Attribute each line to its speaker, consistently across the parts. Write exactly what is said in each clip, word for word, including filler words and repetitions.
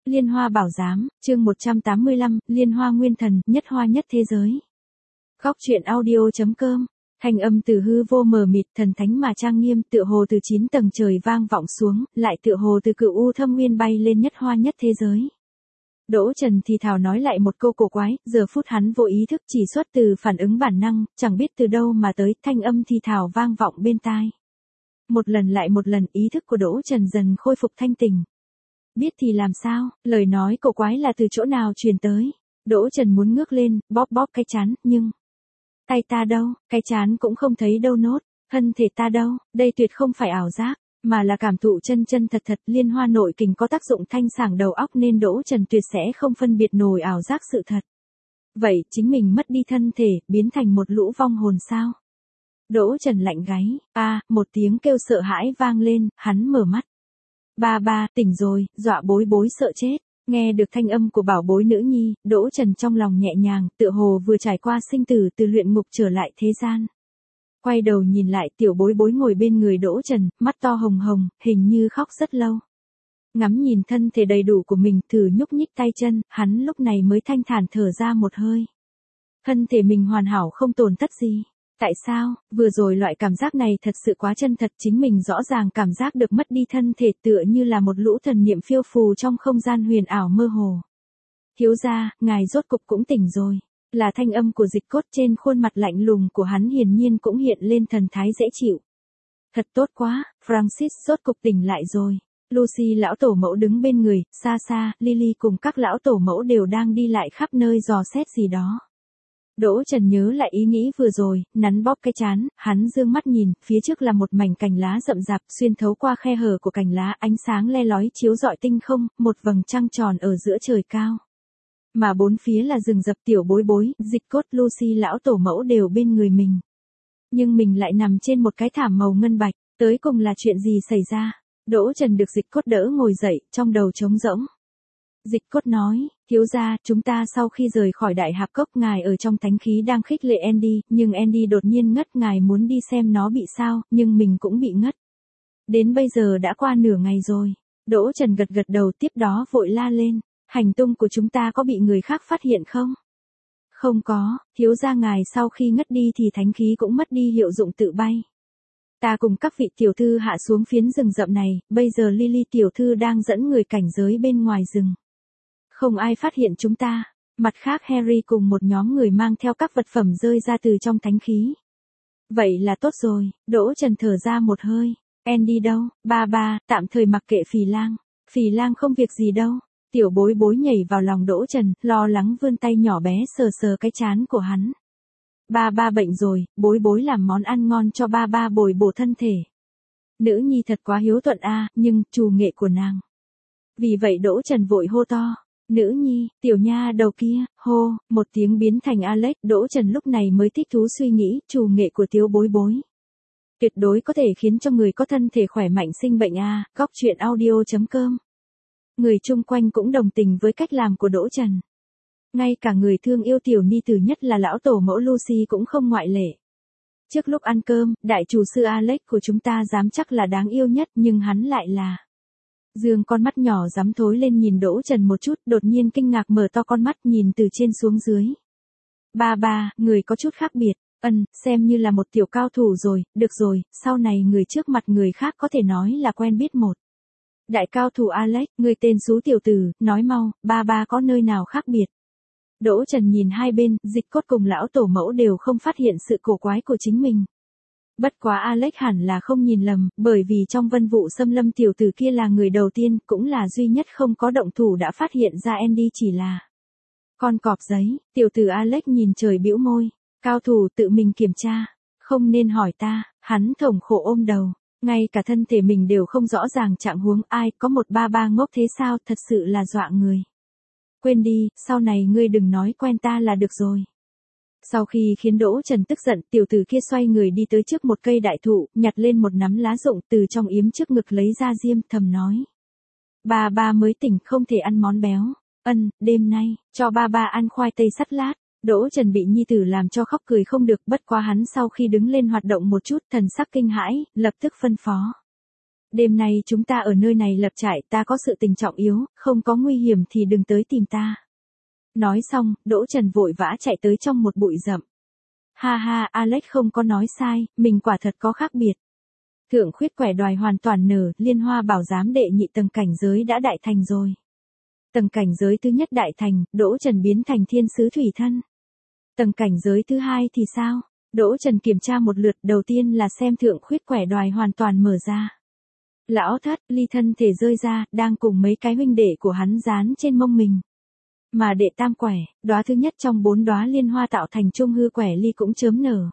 Speaker 1: Liên Hoa Bảo Giám, chương một trăm tám mươi lăm, Liên Hoa Nguyên Thần, nhất hoa nhất thế giới. Góc truyện audio.com, thanh âm từ hư vô mờ mịt, thần thánh mà trang nghiêm, tựa hồ từ chín tầng trời vang vọng xuống, lại tựa hồ từ cựu u thâm nguyên bay lên, nhất hoa nhất thế giới. Đỗ Trần thì thào nói lại một câu cổ quái, giờ phút hắn vô ý thức chỉ xuất từ phản ứng bản năng, chẳng biết từ đâu mà tới, thanh âm thì thào vang vọng bên tai. Một lần lại một lần, ý thức của Đỗ Trần dần khôi phục thanh tỉnh. Biết thì làm sao, lời nói cổ quái là từ chỗ nào truyền tới. Đỗ Trần muốn ngước lên, bóp bóp cái trán, nhưng... tay ta đâu, cái trán cũng không thấy đâu nốt, thân thể ta đâu, đây tuyệt không phải ảo giác, mà là cảm thụ chân chân thật thật. Liên hoa nội kình có tác dụng thanh sảng đầu óc nên Đỗ Trần tuyệt sẽ không phân biệt nổi ảo giác sự thật. Vậy, chính mình mất đi thân thể, biến thành một lũ vong hồn sao? Đỗ Trần lạnh gáy, a, à, một tiếng kêu sợ hãi vang lên, hắn mở mắt. Ba ba, tỉnh rồi, dọa bối bối sợ chết. Nghe được thanh âm của bảo bối nữ nhi, Đỗ Trần trong lòng nhẹ nhàng, tựa hồ vừa trải qua sinh tử từ luyện ngục trở lại thế gian. Quay đầu nhìn lại, tiểu bối bối ngồi bên người Đỗ Trần, mắt to hồng hồng, hình như khóc rất lâu. Ngắm nhìn thân thể đầy đủ của mình, thử nhúc nhích tay chân, hắn lúc này mới thanh thản thở ra một hơi. Thân thể mình hoàn hảo không tổn thất gì. Tại sao, vừa rồi loại cảm giác này thật sự quá chân thật, chính mình rõ ràng cảm giác được mất đi thân thể, tựa như là một lũ thần niệm phiêu phù trong không gian huyền ảo mơ hồ. Thiếu gia, ngài rốt cục cũng tỉnh rồi. Là thanh âm của Dịch Cốt, trên khuôn mặt lạnh lùng của hắn hiển nhiên cũng hiện lên thần thái dễ chịu. Thật tốt quá, Francis rốt cục tỉnh lại rồi. Lucy lão tổ mẫu đứng bên người, xa xa, Lily cùng các lão tổ mẫu đều đang đi lại khắp nơi dò xét gì đó. Đỗ Trần nhớ lại ý nghĩ vừa rồi, nắn bóp cái trán, hắn dương mắt nhìn, phía trước là một mảnh cành lá rậm rạp, xuyên thấu qua khe hở của cành lá, ánh sáng le lói chiếu rọi tinh không, một vầng trăng tròn ở giữa trời cao. Mà bốn phía là rừng rập, tiểu bối bối, Dịch Cốt, Lucy lão tổ mẫu đều bên người mình. Nhưng mình lại nằm trên một cái thảm màu ngân bạch, tới cùng là chuyện gì xảy ra? Đỗ Trần được Dịch Cốt đỡ ngồi dậy, trong đầu trống rỗng. Dịch Cốt nói, thiếu gia, chúng ta sau khi rời khỏi Đại Hạp Cốc, ngài ở trong thánh khí đang khích lệ Andy, nhưng Andy đột nhiên ngất, ngài muốn đi xem nó bị sao, nhưng mình cũng bị ngất. Đến bây giờ đã qua nửa ngày rồi. Đỗ Trần gật gật đầu, tiếp đó vội la lên, hành tung của chúng ta có bị người khác phát hiện không? Không có, thiếu gia ngài sau khi ngất đi thì thánh khí cũng mất đi hiệu dụng tự bay. Ta cùng các vị tiểu thư hạ xuống phiến rừng rậm này, bây giờ Lily tiểu thư đang dẫn người cảnh giới bên ngoài rừng. Không ai phát hiện chúng ta. Mặt khác Harry cùng một nhóm người mang theo các vật phẩm rơi ra từ trong thánh khí. Vậy là tốt rồi, Đỗ Trần thở ra một hơi. Andy đâu? Ba ba, tạm thời mặc kệ Phì Lang. Phì Lang không việc gì đâu. Tiểu bối bối nhảy vào lòng Đỗ Trần, lo lắng vươn tay nhỏ bé sờ sờ cái trán của hắn. Ba ba bệnh rồi, bối bối làm món ăn ngon cho ba ba bồi bổ thân thể. Nữ nhi thật quá hiếu thuận a, nhưng, trù nghệ của nàng. Vì vậy Đỗ Trần vội hô to. Nữ nhi, tiểu nha đầu kia, hô, một tiếng biến thành Alex. Đỗ Trần lúc này mới thích thú suy nghĩ, trù nghệ của tiểu bối bối. Tuyệt đối có thể khiến cho người có thân thể khỏe mạnh sinh bệnh a. Góc truyện audio.com. Người chung quanh cũng đồng tình với cách làm của Đỗ Trần. Ngay cả người thương yêu tiểu ni tử nhất là lão tổ mẫu Lucy cũng không ngoại lệ. Trước lúc ăn cơm, đại chủ sư Alex của chúng ta dám chắc là đáng yêu nhất, nhưng hắn lại là... Dương con mắt nhỏ dám thối lên nhìn Đỗ Trần một chút, đột nhiên kinh ngạc mở to con mắt nhìn từ trên xuống dưới. Ba ba, người có chút khác biệt, ân, xem như là một tiểu cao thủ rồi, được rồi, sau này người trước mặt người khác có thể nói là quen biết một. Đại cao thủ Alex, người tên xú tiểu tử, nói mau, ba ba có nơi nào khác biệt. Đỗ Trần nhìn hai bên, Dịch Cốt cùng lão tổ mẫu đều không phát hiện sự cổ quái của chính mình. Bất quá Alex hẳn là không nhìn lầm, bởi vì trong vân vụ xâm lâm tiểu tử kia là người đầu tiên, cũng là duy nhất không có động thủ đã phát hiện ra Andy chỉ là con cọp giấy. Tiểu tử Alex nhìn trời bĩu môi, cao thủ tự mình kiểm tra, không nên hỏi ta. Hắn thống khổ ôm đầu, ngay cả thân thể mình đều không rõ ràng trạng huống, ai có một ba ba ngốc thế sao, thật sự là dọa người. Quên đi, sau này ngươi đừng nói quen ta là được rồi. Sau khi khiến Đỗ Trần tức giận, tiểu tử kia xoay người đi tới trước một cây đại thụ, nhặt lên một nắm lá rụng từ trong yếm trước ngực lấy ra diêm, thầm nói. Ba ba mới tỉnh, không thể ăn món béo. Ân, đêm nay, cho ba ba ăn khoai tây sắt lát. Đỗ Trần bị nhi tử làm cho khóc cười không được, bất quá hắn sau khi đứng lên hoạt động một chút, thần sắc kinh hãi, lập tức phân phó. Đêm nay chúng ta ở nơi này lập trại, ta có sự tình trọng yếu, không có nguy hiểm thì đừng tới tìm ta. Nói xong, Đỗ Trần vội vã chạy tới trong một bụi rậm. Ha ha, Alex không có nói sai, mình quả thật có khác biệt. Thượng khuyết quẻ đoài hoàn toàn nở, liên hoa bảo giám đệ nhị tầng cảnh giới đã đại thành rồi. Tầng cảnh giới thứ nhất đại thành, Đỗ Trần biến thành thiên sứ thủy thân. Tầng cảnh giới thứ hai thì sao? Đỗ Trần kiểm tra một lượt, đầu tiên là xem thượng khuyết quẻ đoài hoàn toàn mở ra. Lão Thất, ly thân thể rơi ra, đang cùng mấy cái huynh đệ của hắn dán trên mông mình. Mà đệ tam quẻ, đóa thứ nhất trong bốn đóa liên hoa tạo thành trung hư quẻ ly cũng chớm nở.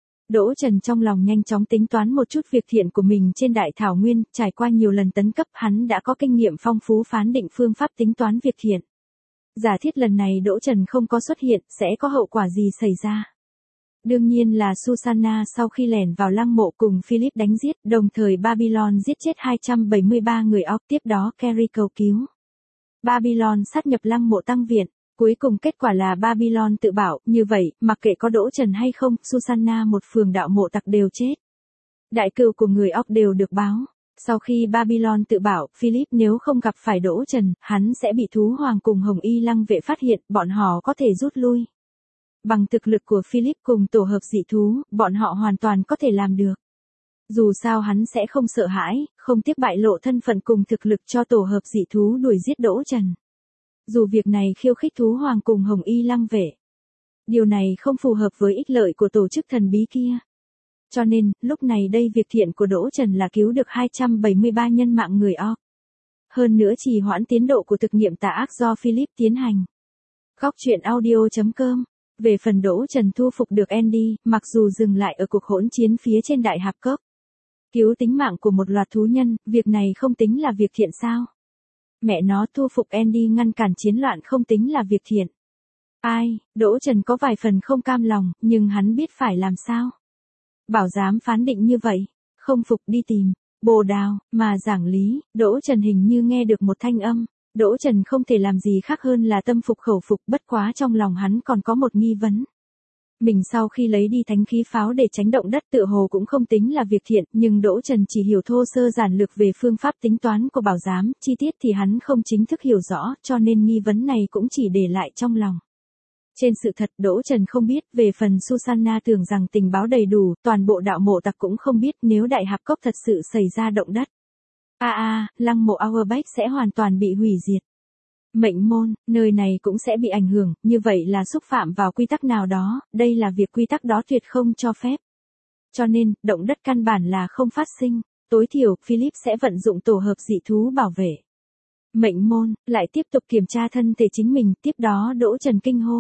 Speaker 1: Đỗ Trần trong lòng nhanh chóng tính toán một chút việc thiện của mình trên đại thảo nguyên, trải qua nhiều lần tấn cấp hắn đã có kinh nghiệm phong phú phán định phương pháp tính toán việc thiện. Giả thiết lần này Đỗ Trần không có xuất hiện, sẽ có hậu quả gì xảy ra? Đương nhiên là Susanna sau khi lẻn vào lăng mộ cùng Philip đánh giết, đồng thời Babylon giết chết hai trăm bảy mươi ba người óc, tiếp đó Carrie cầu cứu. Babylon sát nhập lăng mộ tăng viện, cuối cùng kết quả là Babylon tự bảo, như vậy, mặc kệ có Đỗ Trần hay không, Susanna một phường đạo mộ tặc đều chết. Đại cừu của người óc đều được báo. Sau khi Babylon tự bảo, Philip nếu không gặp phải Đỗ Trần, hắn sẽ bị thú hoàng cùng Hồng Y Lăng vệ phát hiện, bọn họ có thể rút lui. Bằng thực lực của Philip cùng tổ hợp dị thú, bọn họ hoàn toàn có thể làm được. Dù sao hắn sẽ không sợ hãi, không tiếc bại lộ thân phận cùng thực lực cho tổ hợp dị thú đuổi giết Đỗ Trần. Dù việc này khiêu khích thú hoàng cùng Hồng Y Lăng vệ. Điều này không phù hợp với ích lợi của tổ chức thần bí kia. Cho nên, lúc này đây việc thiện của Đỗ Trần là cứu được hai trăm bảy mươi ba nhân mạng người O. Hơn nữa trì hoãn tiến độ của thực nghiệm tà ác do Philip tiến hành. Góc truyện audio chấm com. Về phần Đỗ Trần thu phục được Andy, mặc dù dừng lại ở cuộc hỗn chiến phía trên đại hạp cốc. Cứu tính mạng của một loạt thú nhân, việc này không tính là việc thiện sao? Mẹ nó, thu phục Andy ngăn cản chiến loạn không tính là việc thiện. Ai, Đỗ Trần có vài phần không cam lòng, nhưng hắn biết phải làm sao. Bảo giám phán định như vậy, không phục đi tìm Bồ Đào, mà giảng lý, Đỗ Trần hình như nghe được một thanh âm. Đỗ Trần không thể làm gì khác hơn là tâm phục khẩu phục, bất quá trong lòng hắn còn có một nghi vấn. Mình sau khi lấy đi thánh khí pháo để tránh động đất tựa hồ cũng không tính là việc thiện, nhưng Đỗ Trần chỉ hiểu thô sơ giản lược về phương pháp tính toán của bảo giám, chi tiết thì hắn không chính thức hiểu rõ, cho nên nghi vấn này cũng chỉ để lại trong lòng. Trên sự thật Đỗ Trần không biết, về phần Susanna tưởng rằng tình báo đầy đủ, toàn bộ đạo mộ tặc cũng không biết nếu đại hạp cốc thật sự xảy ra động đất. A à, a, à, lăng mộ Auerbach sẽ hoàn toàn bị hủy diệt. Mệnh môn, nơi này cũng sẽ bị ảnh hưởng, như vậy là xúc phạm vào quy tắc nào đó, đây là việc quy tắc đó tuyệt không cho phép. Cho nên, động đất căn bản là không phát sinh, tối thiểu, Philip sẽ vận dụng tổ hợp dị thú bảo vệ. Mệnh môn, lại tiếp tục kiểm tra thân thể chính mình, tiếp đó Đỗ Trần kinh hô.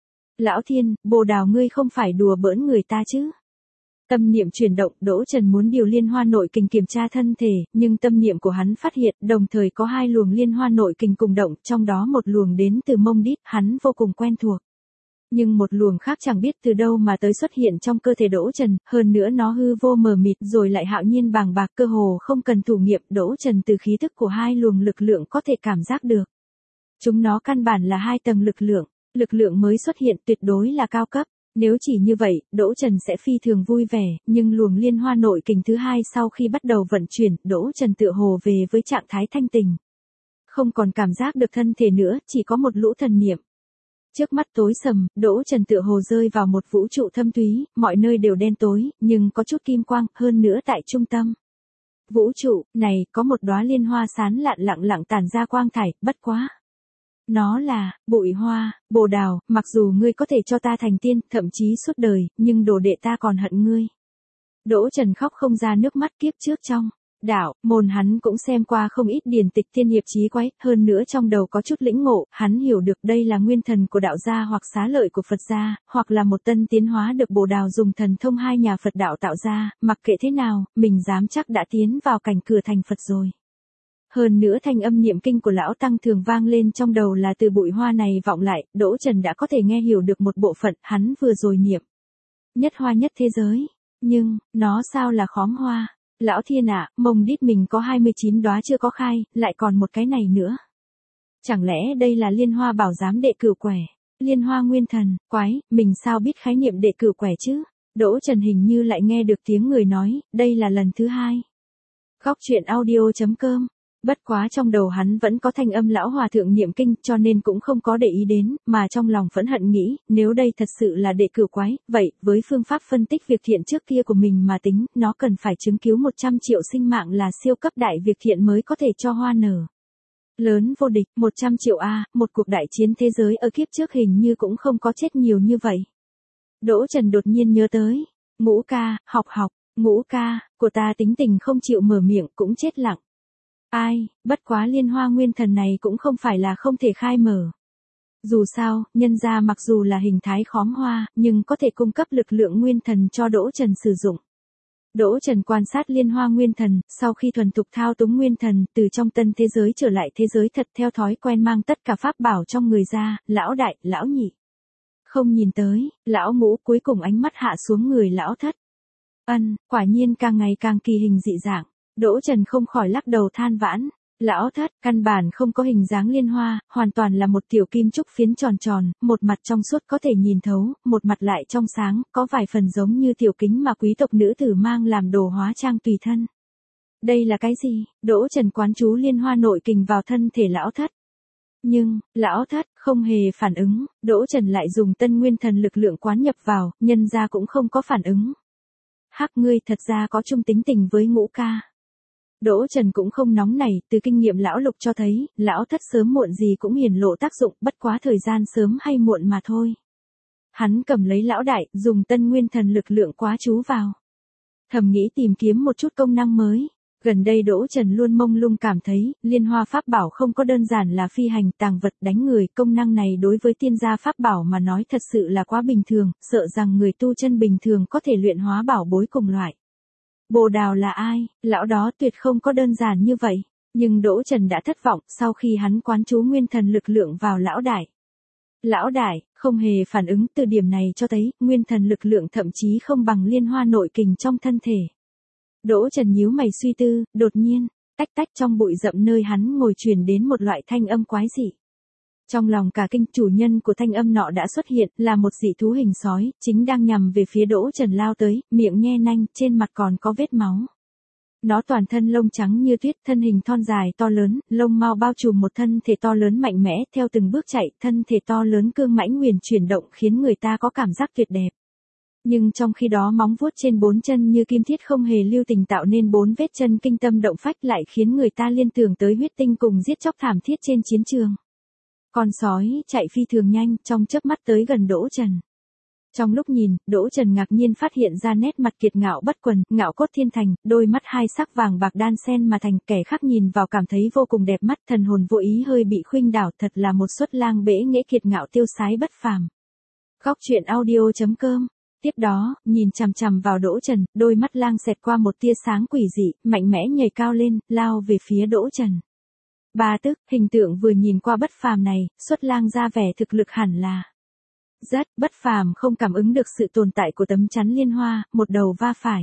Speaker 1: Lão Thiên, Bồ Đào ngươi không phải đùa bỡn người ta chứ? Tâm niệm chuyển động, Đỗ Trần muốn điều liên hoa nội kình kiểm tra thân thể, nhưng tâm niệm của hắn phát hiện, đồng thời có hai luồng liên hoa nội kình cùng động, trong đó một luồng đến từ mông đít, hắn vô cùng quen thuộc. Nhưng một luồng khác chẳng biết từ đâu mà tới xuất hiện trong cơ thể Đỗ Trần, hơn nữa nó hư vô mờ mịt rồi lại hạo nhiên bàng bạc, cơ hồ không cần thủ nghiệm, Đỗ Trần từ khí thức của hai luồng lực lượng có thể cảm giác được. Chúng nó căn bản là hai tầng lực lượng, lực lượng mới xuất hiện tuyệt đối là cao cấp. Nếu chỉ như vậy, Đỗ Trần sẽ phi thường vui vẻ, nhưng luồng liên hoa nội kình thứ hai sau khi bắt đầu vận chuyển, Đỗ Trần tựa hồ về với trạng thái thanh tình. Không còn cảm giác được thân thể nữa, chỉ có một lũ thần niệm. Trước mắt tối sầm, Đỗ Trần tựa hồ rơi vào một vũ trụ thâm thúy, mọi nơi đều đen tối, nhưng có chút kim quang, hơn nữa tại trung tâm. Vũ trụ này có một đóa liên hoa sán lạn lặng lặng tản ra quang thải, bất quá. Nó là, bụi hoa, Bồ Đào, mặc dù ngươi có thể cho ta thành tiên, thậm chí suốt đời, nhưng đồ đệ ta còn hận ngươi. Đỗ Trần khóc không ra nước mắt, kiếp trước trong đạo môn hắn cũng xem qua không ít điển tịch tiên hiệp chí quái, hơn nữa trong đầu có chút lĩnh ngộ, hắn hiểu được đây là nguyên thần của đạo gia hoặc xá lợi của Phật gia, hoặc là một tân tiến hóa được Bồ Đào dùng thần thông hai nhà Phật đạo tạo ra, mặc kệ thế nào, mình dám chắc đã tiến vào cảnh cửa thành Phật rồi. Hơn nữa thanh âm niệm kinh của lão tăng thường vang lên trong đầu là từ bụi hoa này vọng lại, Đỗ Trần đã có thể nghe hiểu được một bộ phận, hắn vừa rồi niệm. Nhất hoa nhất thế giới, nhưng, nó sao là khóm hoa? Lão Thiên ạ, mông đít mình có hai mươi chín đóa chưa có khai, lại còn một cái này nữa. Chẳng lẽ đây là liên hoa bảo giám đệ cửu quẻ? Liên hoa nguyên thần, quái, mình sao biết khái niệm đệ cửu quẻ chứ? Đỗ Trần hình như lại nghe được tiếng người nói, đây là lần thứ hai. Góc truyện audio.com. Bất quá trong đầu hắn vẫn có thanh âm lão hòa thượng niệm kinh cho nên cũng không có để ý đến, mà trong lòng phẫn hận nghĩ, nếu đây thật sự là đệ cửu quái, vậy, với phương pháp phân tích việc thiện trước kia của mình mà tính, nó cần phải chứng cứu một trăm triệu sinh mạng là siêu cấp đại việc thiện mới có thể cho hoa nở. Lớn vô địch, một trăm triệu A, một cuộc đại chiến thế giới ở kiếp trước hình như cũng không có chết nhiều như vậy. Đỗ Trần đột nhiên nhớ tới, Ngũ ca, học học, Ngũ ca, của ta tính tình không chịu mở miệng cũng chết lặng. Ai, bất quá liên hoa nguyên thần này cũng không phải là không thể khai mở. Dù sao, nhân ra mặc dù là hình thái khóm hoa, nhưng có thể cung cấp lực lượng nguyên thần cho Đỗ Trần sử dụng. Đỗ Trần quan sát liên hoa nguyên thần, sau khi thuần thục thao túng nguyên thần, từ trong tân thế giới trở lại thế giới thật theo thói quen mang tất cả pháp bảo trong người ra, lão đại, lão nhị. Không nhìn tới, lão ngũ cuối cùng ánh mắt hạ xuống người lão thất. Ân, quả nhiên càng ngày càng kỳ hình dị dạng. Đỗ Trần không khỏi lắc đầu than vãn. Lão thất, căn bản không có hình dáng liên hoa, hoàn toàn là một tiểu kim trúc phiến tròn tròn, một mặt trong suốt có thể nhìn thấu, một mặt lại trong sáng, có vài phần giống như tiểu kính mà quý tộc nữ tử mang làm đồ hóa trang tùy thân. Đây là cái gì? Đỗ Trần quán chú liên hoa nội kình vào thân thể lão thất. Nhưng, lão thất không hề phản ứng, Đỗ Trần lại dùng tân nguyên thần lực lượng quán nhập vào, nhân ra cũng không có phản ứng. Hắc ngươi thật ra có chung tính tình với Ngũ ca. Đỗ Trần cũng không nóng nảy, từ kinh nghiệm lão lục cho thấy, lão thất sớm muộn gì cũng hiển lộ tác dụng, bất quá thời gian sớm hay muộn mà thôi. Hắn cầm lấy lão đại, dùng tân nguyên thần lực lượng quá chú vào. Thầm nghĩ tìm kiếm một chút công năng mới. Gần đây Đỗ Trần luôn mông lung cảm thấy, liên hoa pháp bảo không có đơn giản là phi hành, tàng vật, đánh người, công năng này đối với tiên gia pháp bảo mà nói thật sự là quá bình thường, sợ rằng người tu chân bình thường có thể luyện hóa bảo bối cùng loại. Bồ Đào là ai? Lão đó tuyệt không có đơn giản như vậy. Nhưng Đỗ Trần đã thất vọng sau khi hắn quán chú nguyên thần lực lượng vào lão đại. Lão đại, không hề phản ứng, từ điểm này cho thấy, nguyên thần lực lượng thậm chí không bằng liên hoa nội kình trong thân thể. Đỗ Trần nhíu mày suy tư, đột nhiên, tách tách trong bụi rậm nơi hắn ngồi truyền đến một loại thanh âm quái dị. Trong lòng cả kinh, chủ nhân của thanh âm nọ đã xuất hiện, là một dị thú hình sói, chính đang nhằm về phía Đỗ Trần lao tới, miệng nhe nanh, trên mặt còn có vết máu. Nó toàn thân lông trắng như tuyết, thân hình thon dài to lớn, lông mao bao trùm một thân thể to lớn mạnh mẽ, theo từng bước chạy, thân thể to lớn cương mãnh huyền chuyển động khiến người ta có cảm giác tuyệt đẹp. Nhưng trong khi đó móng vuốt trên bốn chân như kim thiết không hề lưu tình tạo nên bốn vết chân kinh tâm động phách lại khiến người ta liên tưởng tới huyết tinh cùng giết chóc thảm thiết trên chiến trường. Con sói chạy phi thường nhanh, trong chớp mắt tới gần Đỗ Trần. Trong lúc nhìn, Đỗ Trần ngạc nhiên phát hiện ra nét mặt kiệt ngạo bất quần, ngạo cốt thiên thành, đôi mắt hai sắc vàng bạc đan xen mà thành, kẻ khác nhìn vào cảm thấy vô cùng đẹp mắt, thần hồn vô ý hơi bị khuynh đảo, thật là một suất lang bẽ nghễ kiệt ngạo tiêu sái bất phàm. Góc truyện audio.com. Tiếp đó, nhìn chằm chằm vào Đỗ Trần, đôi mắt lang xẹt qua một tia sáng quỷ dị, mạnh mẽ nhảy cao lên, lao về phía Đỗ Trần. Ba tức, hình tượng vừa nhìn qua bất phàm này, xuất lang ra vẻ thực lực hẳn là rất bất phàm, không cảm ứng được sự tồn tại của tấm chắn liên hoa, một đầu va phải.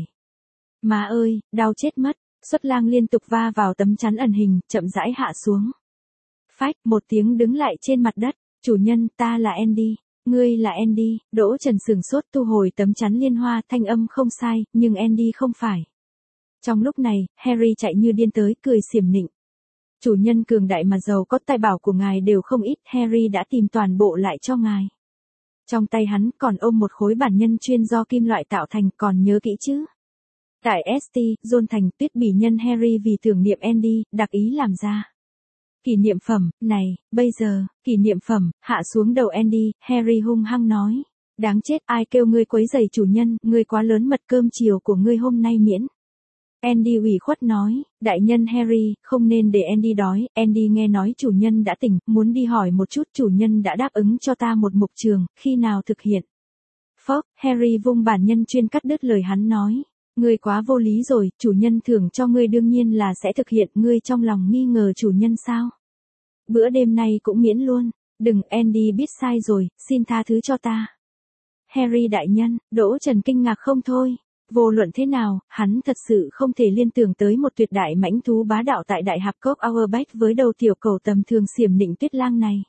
Speaker 1: Má ơi, đau chết mất, xuất lang liên tục va vào tấm chắn ẩn hình, chậm rãi hạ xuống. Phách, một tiếng đứng lại trên mặt đất, chủ nhân, ta là Andy. Ngươi là Andy. Đỗ Trần sừng sốt thu hồi tấm chắn liên hoa, thanh âm không sai, nhưng Andy không phải. Trong lúc này, Harry chạy như điên tới, cười xiểm nịnh. Chủ nhân cường đại mà giàu có, tài bảo của ngài đều không ít, Harry đã tìm toàn bộ lại cho ngài. Trong tay hắn còn ôm một khối bản nhân chuyên do kim loại tạo thành, còn nhớ kỹ chứ? Tại ét tê, John thành tuyết bỉ nhân Harry vì tưởng niệm Andy, đặc ý làm ra. Kỷ niệm phẩm, này, bây giờ, kỷ niệm phẩm, hạ xuống đầu Andy, Harry hung hăng nói. Đáng chết, ai kêu ngươi quấy rầy chủ nhân, ngươi quá lớn, mật cơm chiều của ngươi hôm nay miễn. Andy ủy khuất nói, đại nhân Harry, không nên để Andy đói, Andy nghe nói chủ nhân đã tỉnh, muốn đi hỏi một chút, chủ nhân đã đáp ứng cho ta một mục trường, khi nào thực hiện. Phốc, Harry vung bản nhân chuyên cắt đứt lời hắn nói. Ngươi quá vô lý rồi, chủ nhân thưởng cho ngươi đương nhiên là sẽ thực hiện, ngươi trong lòng nghi ngờ chủ nhân sao? Bữa đêm nay cũng miễn luôn, đừng, Andy biết sai rồi, xin tha thứ cho ta. Harry đại nhân, Đỗ Trần kinh ngạc không thôi, vô luận thế nào, hắn thật sự không thể liên tưởng tới một tuyệt đại mãnh thú bá đạo tại đại hạp cốc Auerbach với đầu tiểu cầu tầm thường xiểm nịnh tuyết lang này.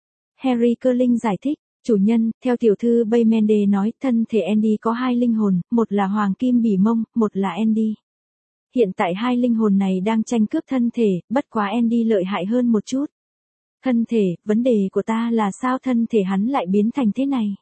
Speaker 1: Harry cơ linh giải thích. Chủ nhân, theo tiểu thư Baymende nói, thân thể Andy có hai linh hồn, một là hoàng kim bỉ mông, một là Andy. hiện tại hai linh hồn này đang tranh cướp thân thể, bất quá Andy lợi hại hơn một chút. Thân thể, vấn đề của ta là sao thân thể hắn lại biến thành thế này?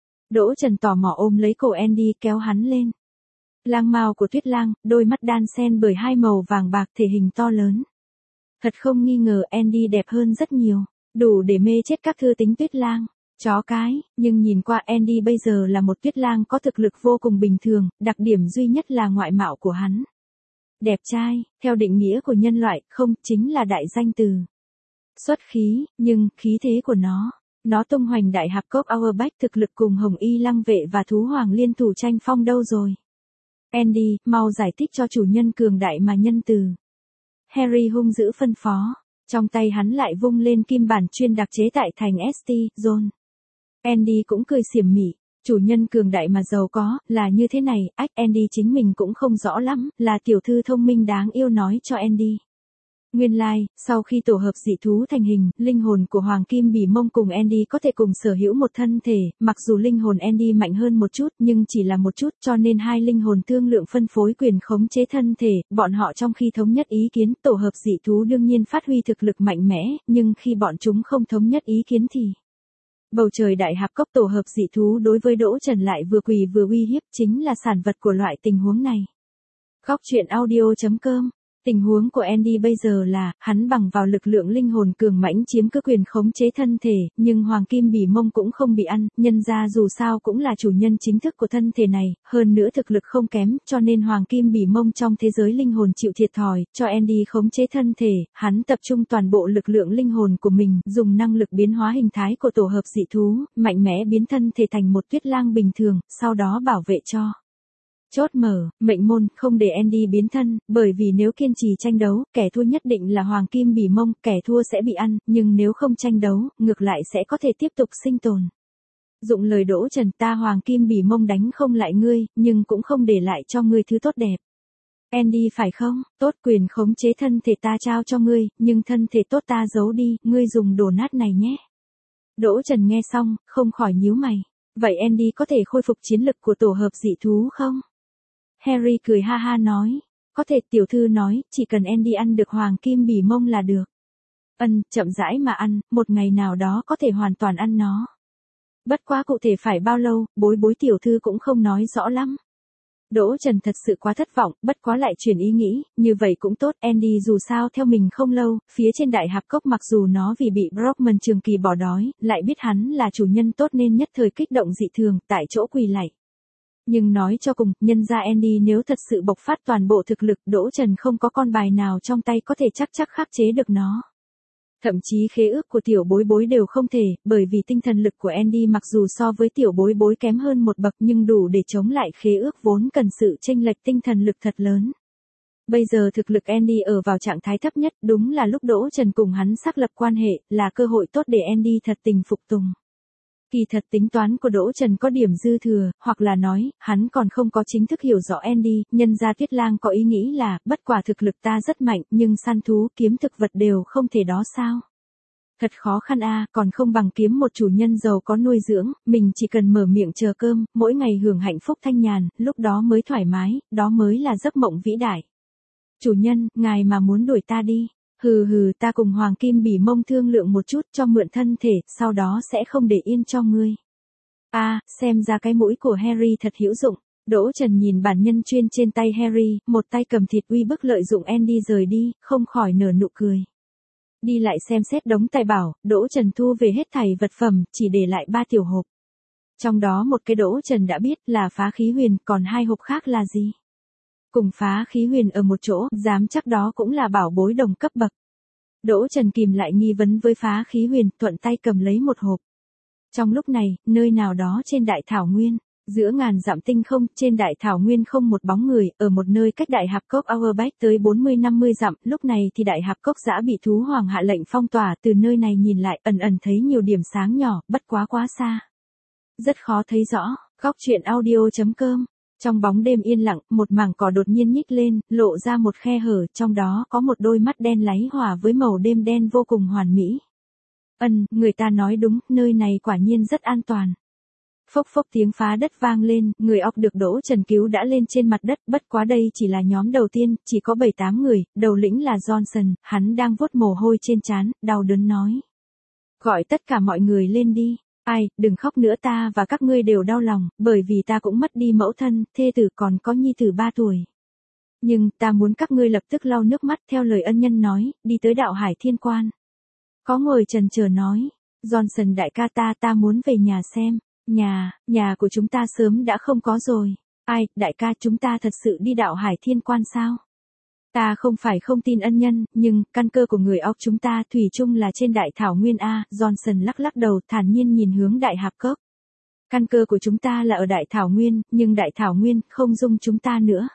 Speaker 1: Đỗ Trần tò mò ôm lấy cổ Andy kéo hắn lên. Lang mao của Tuyết Lang, đôi mắt đan xen bởi hai màu vàng bạc thể hình to lớn. Thật không nghi ngờ Andy đẹp hơn rất nhiều, đủ để mê chết các thư tính Tuyết Lang. Chó cái, nhưng nhìn qua Andy bây giờ là một Tuyết Lang có thực lực vô cùng bình thường, đặc điểm duy nhất là ngoại mạo của hắn. Đẹp trai, theo định nghĩa của nhân loại, không, chính là đại danh từ. Xuất khí, nhưng, khí thế của nó, nó tung hoành đại hạp cốc Auerbach thực lực cùng Hồng Y Lăng Vệ và Thú Hoàng liên thủ tranh phong đâu rồi. Andy, mau giải thích cho chủ nhân cường đại mà nhân từ. Harry hung dữ phân phó, trong tay hắn lại vung lên kim bản chuyên đặc chế tại thành ét tê, John. Andy cũng cười xiểm mỉ, chủ nhân cường đại mà giàu có, là như thế này, ách Andy chính mình cũng không rõ lắm, là tiểu thư thông minh đáng yêu nói cho Andy. Nguyên lai, like, sau khi tổ hợp dị thú thành hình, linh hồn của Hoàng Kim Bỉ Mông cùng Andy có thể cùng sở hữu một thân thể, mặc dù linh hồn Andy mạnh hơn một chút nhưng chỉ là một chút cho nên hai linh hồn thương lượng phân phối quyền khống chế thân thể, bọn họ trong khi thống nhất ý kiến tổ hợp dị thú đương nhiên phát huy thực lực mạnh mẽ, nhưng khi bọn chúng không thống nhất ý kiến thì... Bầu trời đại hạp cốc tổ hợp dị thú đối với Đỗ Trần lại vừa quỳ vừa uy hiếp chính là sản vật của loại tình huống này. Góc truyện audio chấm com. Tình huống của Andy bây giờ là, hắn bằng vào lực lượng linh hồn cường mãnh chiếm cứ quyền khống chế thân thể, nhưng Hoàng Kim Bỉ Mông cũng không bị ăn, nhân ra dù sao cũng là chủ nhân chính thức của thân thể này, hơn nữa thực lực không kém, cho nên Hoàng Kim Bỉ Mông trong thế giới linh hồn chịu thiệt thòi, cho Andy khống chế thân thể, hắn tập trung toàn bộ lực lượng linh hồn của mình, dùng năng lực biến hóa hình thái của tổ hợp dị thú, mạnh mẽ biến thân thể thành một Tuyết Lang bình thường, sau đó bảo vệ cho. Chốt mở, mệnh môn, không để Andy biến thân, bởi vì nếu kiên trì tranh đấu, kẻ thua nhất định là Hoàng Kim Bỉ Mông, kẻ thua sẽ bị ăn, nhưng nếu không tranh đấu, ngược lại sẽ có thể tiếp tục sinh tồn. Dụng lời Đỗ Trần, ta Hoàng Kim Bỉ Mông đánh không lại ngươi, nhưng cũng không để lại cho ngươi thứ tốt đẹp. Andy phải không, tốt quyền khống chế thân thể ta trao cho ngươi, nhưng thân thể tốt ta giấu đi, ngươi dùng đồ nát này nhé. Đỗ Trần nghe xong, không khỏi nhíu mày. Vậy Andy có thể khôi phục chiến lực của tổ hợp dị thú không? Harry cười ha ha nói, có thể tiểu thư nói, chỉ cần Andy ăn được Hoàng Kim Bỉ Mông là được. Ân, chậm rãi mà ăn, một ngày nào đó có thể hoàn toàn ăn nó. Bất quá cụ thể phải bao lâu, bối bối tiểu thư cũng không nói rõ lắm. Đỗ Trần thật sự quá thất vọng, bất quá lại chuyển ý nghĩ, như vậy cũng tốt, Andy dù sao theo mình không lâu, phía trên đại hạp cốc mặc dù nó vì bị Brockman trường kỳ bỏ đói, lại biết hắn là chủ nhân tốt nên nhất thời kích động dị thường, tại chỗ quỳ lạy. Nhưng nói cho cùng, nhân ra Andy nếu thật sự bộc phát toàn bộ thực lực, Đỗ Trần không có con bài nào trong tay có thể chắc chắc khắc chế được nó. Thậm chí khế ước của tiểu bối bối đều không thể, bởi vì tinh thần lực của Andy mặc dù so với tiểu bối bối kém hơn một bậc nhưng đủ để chống lại khế ước vốn cần sự chênh lệch tinh thần lực thật lớn. Bây giờ thực lực Andy ở vào trạng thái thấp nhất, đúng là lúc Đỗ Trần cùng hắn xác lập quan hệ, là cơ hội tốt để Andy thật tình phục tùng. Kỳ thật tính toán của Đỗ Trần có điểm dư thừa, hoặc là nói, hắn còn không có chính thức hiểu rõ Andy, nhân ra Tuyết Lang có ý nghĩ là, bất quả thực lực ta rất mạnh, nhưng săn thú, kiếm thực vật đều không thể đó sao. Thật khó khăn a, à, còn không bằng kiếm một chủ nhân giàu có nuôi dưỡng, mình chỉ cần mở miệng chờ cơm, mỗi ngày hưởng hạnh phúc thanh nhàn, lúc đó mới thoải mái, đó mới là giấc mộng vĩ đại. Chủ nhân, ngài mà muốn đuổi ta đi. Hừ hừ, ta cùng Hoàng Kim Bỉ Mông thương lượng một chút cho mượn thân thể, sau đó sẽ không để yên cho ngươi. A, à, xem ra cái mũi của Harry thật hữu dụng. Đỗ Trần nhìn bản nhân chuyên trên tay Harry, một tay cầm thịt uy bức lợi dụng Andy rời đi, không khỏi nở nụ cười. Đi lại xem xét đống tài bảo, Đỗ Trần thu về hết thảy vật phẩm, chỉ để lại ba tiểu hộp. Trong đó một cái Đỗ Trần đã biết là phá khí huyền, còn hai hộp khác là gì? Cùng phá khí huyền ở một chỗ, dám chắc đó cũng là bảo bối đồng cấp bậc. Đỗ Trần kìm lại nghi vấn với phá khí huyền, thuận tay cầm lấy một hộp. Trong lúc này, nơi nào đó trên đại thảo nguyên, giữa ngàn dặm tinh không, trên đại thảo nguyên không một bóng người, ở một nơi cách đại hạp cốc Auerbach tới bốn mươi năm mươi dặm, lúc này thì đại hạp cốc dã bị thú hoàng hạ lệnh phong tỏa, từ nơi này nhìn lại ẩn ẩn thấy nhiều điểm sáng nhỏ, bất quá quá xa. Rất khó thấy rõ, góc truyện audio chấm com. Trong bóng đêm yên lặng, một mảng cỏ đột nhiên nhích lên, lộ ra một khe hở, trong đó có một đôi mắt đen láy hòa với màu đêm đen vô cùng hoàn mỹ. Ân, người ta nói đúng, nơi này quả nhiên rất an toàn. Phốc phốc tiếng phá đất vang lên, người óc được Đỗ Trần cứu đã lên trên mặt đất, bất quá đây chỉ là nhóm đầu tiên, chỉ có bảy tám người, đầu lĩnh là Johnson, hắn đang vuốt mồ hôi trên trán, đau đớn nói. Gọi tất cả mọi người lên đi, ai, đừng khóc nữa, ta và các ngươi đều đau lòng, bởi vì ta cũng mất đi mẫu thân, thê tử còn có nhi tử ba tuổi. Nhưng, ta muốn các ngươi lập tức lau nước mắt theo lời ân nhân nói, đi tới đạo Hải Thiên Quan. Có ngồi trần chờ nói, Johnson đại ca ta ta muốn về nhà xem. Nhà, nhà của chúng ta sớm đã không có rồi. Ai, đại ca chúng ta thật sự đi đạo Hải Thiên Quan sao? Ta không phải không tin ân nhân, nhưng, căn cơ của người óc chúng ta thủy chung là trên đại thảo nguyên A. Johnson lắc lắc đầu thản nhiên nhìn hướng đại hạp cốc. Căn cơ của chúng ta là ở đại thảo nguyên, nhưng đại thảo nguyên không dung chúng ta nữa.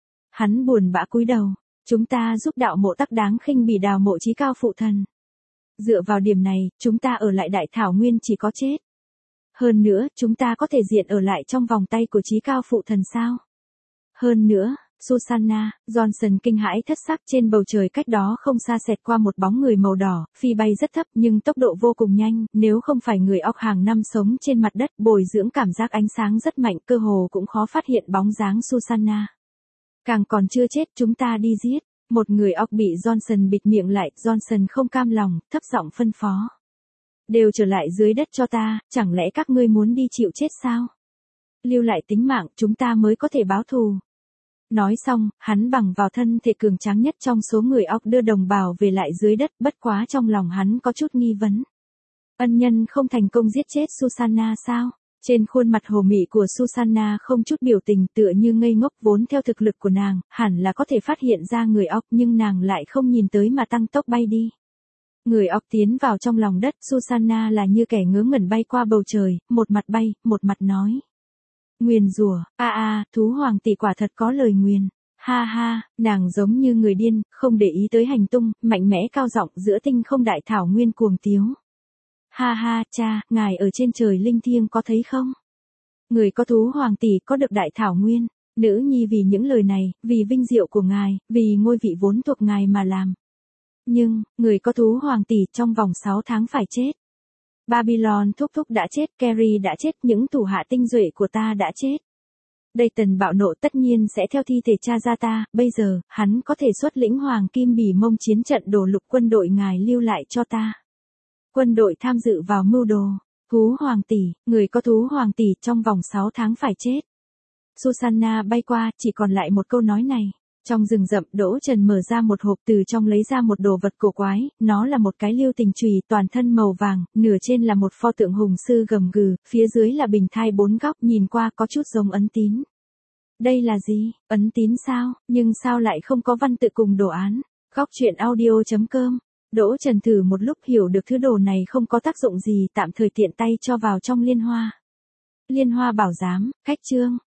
Speaker 1: Hắn buồn bã cúi đầu. Chúng ta giúp đạo mộ tắc đáng khinh bỉ đào mộ chí cao phụ thần. Dựa vào điểm này, chúng ta ở lại đại thảo nguyên chỉ có chết. Hơn nữa, chúng ta có thể diện ở lại trong vòng tay của chí cao phụ thần sao? Hơn nữa, Susanna, Johnson kinh hãi thất sắc, trên bầu trời cách đó không xa xẹt qua một bóng người màu đỏ, phi bay rất thấp nhưng tốc độ vô cùng nhanh, nếu không phải người óc hàng năm sống trên mặt đất bồi dưỡng cảm giác ánh sáng rất mạnh, cơ hồ cũng khó phát hiện bóng dáng Susanna. Càng còn chưa chết, chúng ta đi giết. Một người óc bị Johnson bịt miệng lại, Johnson không cam lòng, thấp giọng phân phó. Đều trở lại dưới đất cho ta, chẳng lẽ các ngươi muốn đi chịu chết sao? Lưu lại tính mạng, chúng ta mới có thể báo thù. Nói xong, hắn bằng vào thân thể cường tráng nhất trong số người óc đưa đồng bào về lại dưới đất, bất quá trong lòng hắn có chút nghi vấn. Ân nhân không thành công giết chết Susanna sao? Trên khuôn mặt hồ mị của Susanna không chút biểu tình, tựa như ngây ngốc, vốn theo thực lực của nàng, hẳn là có thể phát hiện ra người óc, nhưng nàng lại không nhìn tới mà tăng tốc bay đi. Người óc tiến vào trong lòng đất, Susanna là như kẻ ngớ ngẩn bay qua bầu trời, một mặt bay, một mặt nói. Nguyền rủa, a a, thú hoàng tỷ quả thật có lời nguyền. Ha ha, nàng giống như người điên, không để ý tới hành tung, mạnh mẽ cao giọng giữa tinh không đại thảo nguyên cuồng tiếu. Ha ha, cha, ngài ở trên trời linh thiêng có thấy không? Người có thú hoàng tỷ có được đại thảo nguyên, nữ nhi vì những lời này, vì vinh diệu của ngài, vì ngôi vị vốn thuộc ngài mà làm. Nhưng, người có thú hoàng tỷ trong vòng sáu tháng phải chết. Babylon thúc thúc đã chết, Kerry đã chết, những thủ hạ tinh duệ của ta đã chết. Dayton bạo nộ tất nhiên sẽ theo thi thể cha ra ta, bây giờ, hắn có thể xuất lĩnh hoàng kim bỉ mông chiến trận đổ lục quân đội ngài lưu lại cho ta. Quân đội tham dự vào mưu đồ. Thú hoàng tỷ, người có thú hoàng tỷ trong vòng sáu tháng phải chết. Susanna bay qua, chỉ còn lại một câu nói này. Trong rừng rậm, Đỗ Trần mở ra một hộp, từ trong lấy ra một đồ vật cổ quái, nó là một cái lưu tình chùy toàn thân màu vàng, nửa trên là một pho tượng hùng sư gầm gừ, phía dưới là bình thai bốn góc, nhìn qua có chút giống ấn tín. Đây là gì? Ấn tín sao? Nhưng sao lại không có văn tự cùng đồ án? Góc truyện audio chấm com. Đỗ Trần thử một lúc hiểu được thứ đồ này không có tác dụng gì, tạm thời tiện tay cho vào trong liên hoa. Liên hoa bảo giám, khách chương.